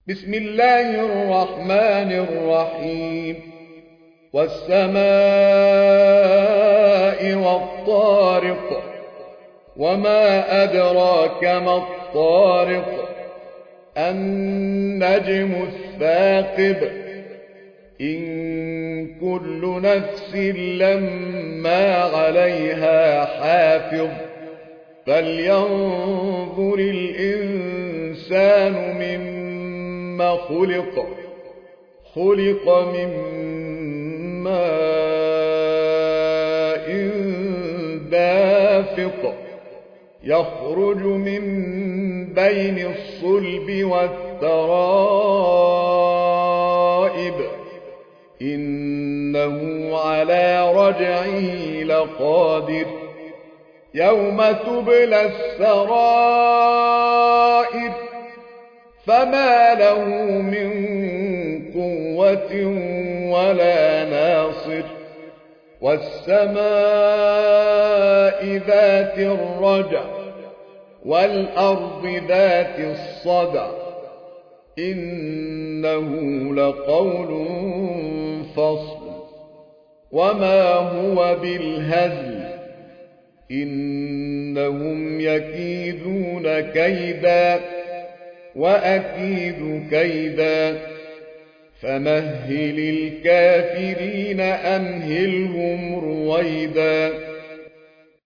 بسم الله الرحمن الرحيم. والسماء والطارق، وما أدراك ما الطارق، النجم الثاقب، إن كل نفس لما عليها حافظ، فلينظر الإنسان مما خلق. خلق من ماء دافق، يخرج من بين الصلب والترائب، إنه على رجعه لقادر. يوم تبلى السرائر، فما له من قوة ولا ناصر. والسماء ذات الرجع، والأرض ذات الصدع، إنه لقول فصل، وما هو بالهزل، إنهم يكيدون كيدا وأكيد كيدا. فمهل الكافرين أمهلهم رويدا.